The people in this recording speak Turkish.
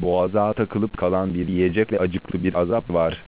boğaza takılıp kalan bir yiyecek ve acıklı bir azap var.